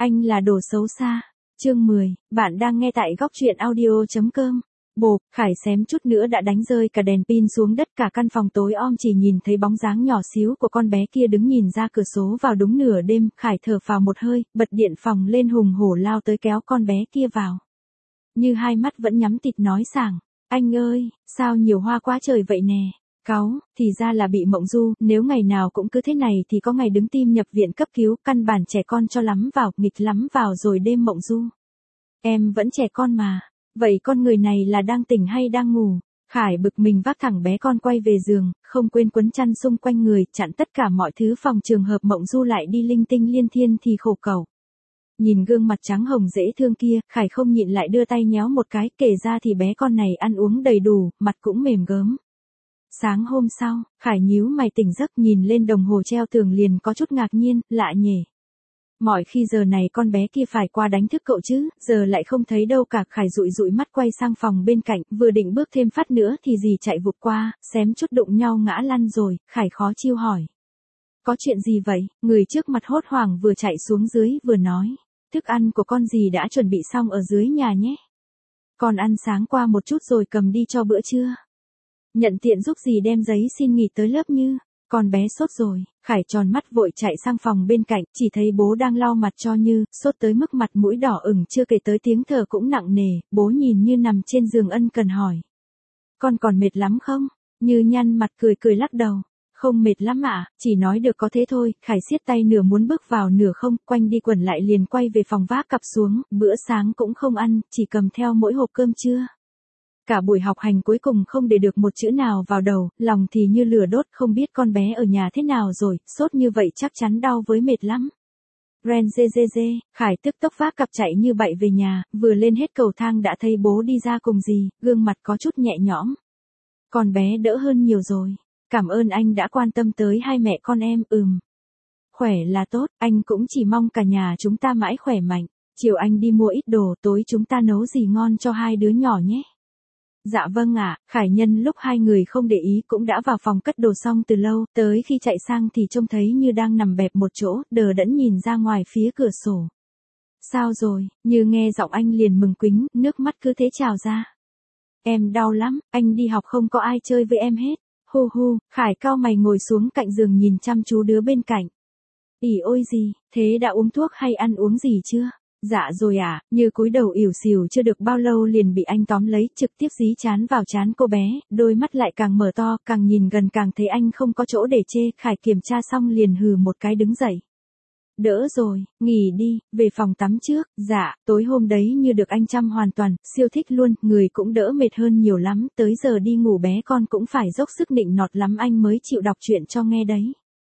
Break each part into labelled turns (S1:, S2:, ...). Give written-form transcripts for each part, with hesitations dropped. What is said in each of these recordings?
S1: Anh là đồ xấu xa. Chương 10, bạn đang nghe tại góc truyện audio.com. Bộp, Khải xém chút nữa đã đánh rơi cả đèn pin xuống đất, cả căn phòng tối om chỉ nhìn thấy bóng dáng nhỏ xíu của con bé kia đứng nhìn ra cửa sổ vào đúng nửa đêm. Khải thở phào một hơi, bật điện phòng lên hùng hổ lao tới kéo con bé kia vào. Như hai mắt vẫn nhắm tịt nói sảng, anh ơi, sao nhiều hoa quá trời vậy nè. Cáu, thì ra là bị mộng du, nếu ngày nào cũng cứ thế này thì có ngày đứng tim nhập viện cấp cứu, căn bản trẻ con cho lắm vào, nghịch lắm vào rồi đêm mộng du. Em vẫn trẻ con mà, vậy con người này là đang tỉnh hay đang ngủ? Khải bực mình vác thẳng bé con quay về giường, không quên quấn chăn xung quanh người, chặn tất cả mọi thứ phòng trường hợp mộng du lại đi linh tinh liên thiên thì khổ cẩu. Nhìn gương mặt trắng hồng dễ thương kia, Khải không nhịn lại đưa tay nhéo một cái, kể ra thì bé con này ăn uống đầy đủ, mặt cũng mềm gớm. Sáng hôm sau, Khải nhíu mày tỉnh giấc nhìn lên đồng hồ treo tường liền có chút ngạc nhiên, lạ nhỉ. Mọi khi giờ này con bé kia phải qua đánh thức cậu chứ, giờ lại không thấy đâu cả. Khải dụi dụi mắt quay sang phòng bên cạnh, vừa định bước thêm phát nữa thì dì chạy vụt qua, xém chút đụng nhau ngã lăn rồi. Khải khó chiêu hỏi. Có chuyện gì vậy? Người trước mặt hốt hoảng vừa chạy xuống dưới vừa nói. Thức ăn của con dì đã chuẩn bị xong ở dưới nhà nhé. Con ăn sáng qua một chút rồi cầm đi cho bữa trưa. Nhận tiện giúp dì đem giấy xin nghỉ tới lớp như. Con bé sốt rồi. Khải tròn mắt vội chạy sang phòng bên cạnh, chỉ thấy bố đang lau mặt cho Như, sốt tới mức mặt mũi đỏ ửng, chưa kể tới tiếng thở cũng nặng nề. Bố nhìn Như nằm trên giường ân cần hỏi. Con còn mệt lắm không? Như nhăn mặt cười cười lắc đầu. Không mệt lắm ạ, chỉ nói được có thế thôi. Khải siết tay nửa muốn bước vào nửa không, quanh đi quẩn lại liền quay về phòng vác cặp xuống, bữa sáng cũng không ăn, chỉ cầm theo mỗi hộp cơm trưa. Cả buổi học hành cuối cùng không để được một chữ nào vào đầu, lòng thì như lửa đốt, không biết con bé ở nhà thế nào rồi, sốt như vậy chắc chắn đau với mệt lắm. Ren dê dê dê, Khải tức tốc vác cặp chạy như bậy về nhà, vừa lên hết cầu thang đã thấy bố đi ra cùng dì, gương mặt có chút nhẹ nhõm. Con bé đỡ hơn nhiều rồi, cảm ơn anh đã quan tâm tới hai mẹ con em, Khỏe là tốt, anh cũng chỉ mong cả nhà chúng ta mãi khỏe mạnh, chiều anh đi mua ít đồ, tối chúng ta nấu gì ngon cho hai đứa nhỏ nhé. Dạ vâng ạ. Khải nhân lúc hai người không để ý cũng đã vào phòng cất đồ xong từ lâu, tới khi chạy sang thì trông thấy Như đang nằm bẹp một chỗ, đờ đẫn nhìn ra ngoài phía cửa sổ. Sao rồi? Như nghe giọng anh liền mừng quính, nước mắt cứ thế trào ra. Em đau lắm, anh đi học không có ai chơi với em hết. Hu hu, Khải cau mày ngồi xuống cạnh giường nhìn chăm chú đứa bên cạnh. Ỉ ôi gì, thế đã uống thuốc hay ăn uống gì chưa? Dạ rồi ạ, Như cúi đầu ỉu xìu chưa được bao lâu liền bị anh tóm lấy, trực tiếp dí chán vào trán cô bé, đôi mắt lại càng mở to, càng nhìn gần càng thấy anh không có chỗ để chê. Khải kiểm tra xong liền hừ một cái đứng dậy. Đỡ rồi, nghỉ đi, về phòng tắm trước. Dạ, tối hôm đấy Như được anh chăm hoàn toàn, siêu thích luôn, người cũng đỡ mệt hơn nhiều lắm, tới giờ đi ngủ bé con cũng phải dốc sức nịnh nọt lắm anh mới chịu đọc truyện cho nghe đấy.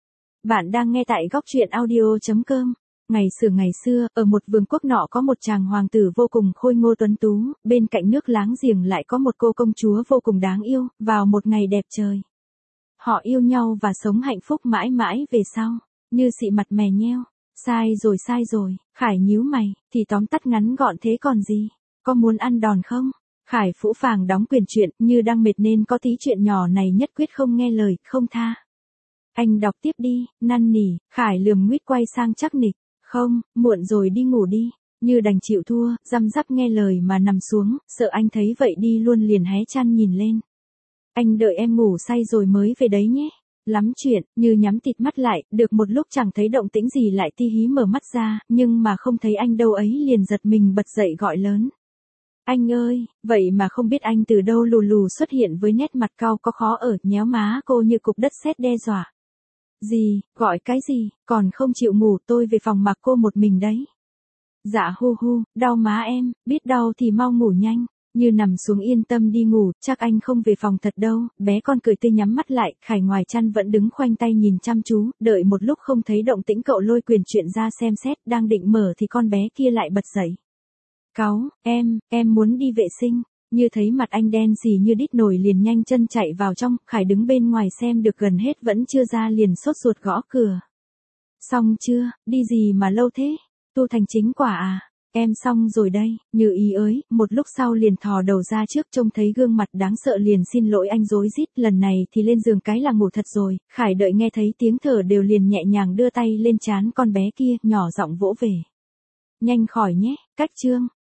S1: Bạn đang nghe tại góc truyện audio.com. Ngày xưa, ở một vương quốc nọ có một chàng hoàng tử vô cùng khôi ngô tuấn tú, bên cạnh nước láng giềng lại có một cô công chúa vô cùng đáng yêu, vào một ngày đẹp trời. Họ yêu nhau và sống hạnh phúc mãi mãi về sau. Như xị mặt mè nheo. Sai rồi, Khải nhíu mày, thì tóm tắt ngắn gọn thế còn gì? Có muốn ăn đòn không? Khải phũ phàng đóng quyển truyện, Như đang mệt nên có tí chuyện nhỏ này nhất quyết không nghe lời, không tha. Anh đọc tiếp đi, năn nỉ. Khải lườm nguýt quay sang chắc nịch. Không, muộn rồi đi ngủ đi. Như đành chịu thua, răm rắp nghe lời mà nằm xuống, sợ anh thấy vậy đi luôn liền hé chăn nhìn lên. Anh đợi em ngủ say rồi mới về đấy nhé. Lắm chuyện. Như nhắm tịt mắt lại, được một lúc chẳng thấy động tĩnh gì lại tí hí mở mắt ra, nhưng mà không thấy anh đâu ấy liền giật mình bật dậy gọi lớn. Anh ơi, vậy mà không biết anh từ đâu lù lù xuất hiện với nét mặt cau có khó ở, nhéo má cô như cục đất sét đe dọa. Gì, gọi cái gì, còn không chịu ngủ, tôi về phòng mặc cô một mình đấy. Dạ hu hu, đau má em, biết đau thì mau ngủ nhanh. Như nằm xuống yên tâm đi ngủ, chắc anh không về phòng thật đâu. Bé con cười tươi nhắm mắt lại, Khải ngoài chăn vẫn đứng khoanh tay nhìn chăm chú, đợi một lúc không thấy động tĩnh cậu lôi quyển truyện ra xem xét, đang định mở thì con bé kia lại bật dậy. Cáu, em muốn đi vệ sinh. Như thấy mặt anh đen xì như đít nồi liền nhanh chân chạy vào trong, Khải đứng bên ngoài xem được gần hết vẫn chưa ra liền sốt ruột gõ cửa. Xong chưa, đi gì mà lâu thế? Tu thành chính quả à? Em xong rồi đây. Như ý ơi, một lúc sau liền thò đầu ra trước trông thấy gương mặt đáng sợ liền xin lỗi anh rối rít, lần này thì lên giường cái là ngủ thật rồi. Khải đợi nghe thấy tiếng thở đều liền nhẹ nhàng đưa tay lên trán con bé kia, nhỏ giọng vỗ về. Nhanh khỏi nhé, cách chương.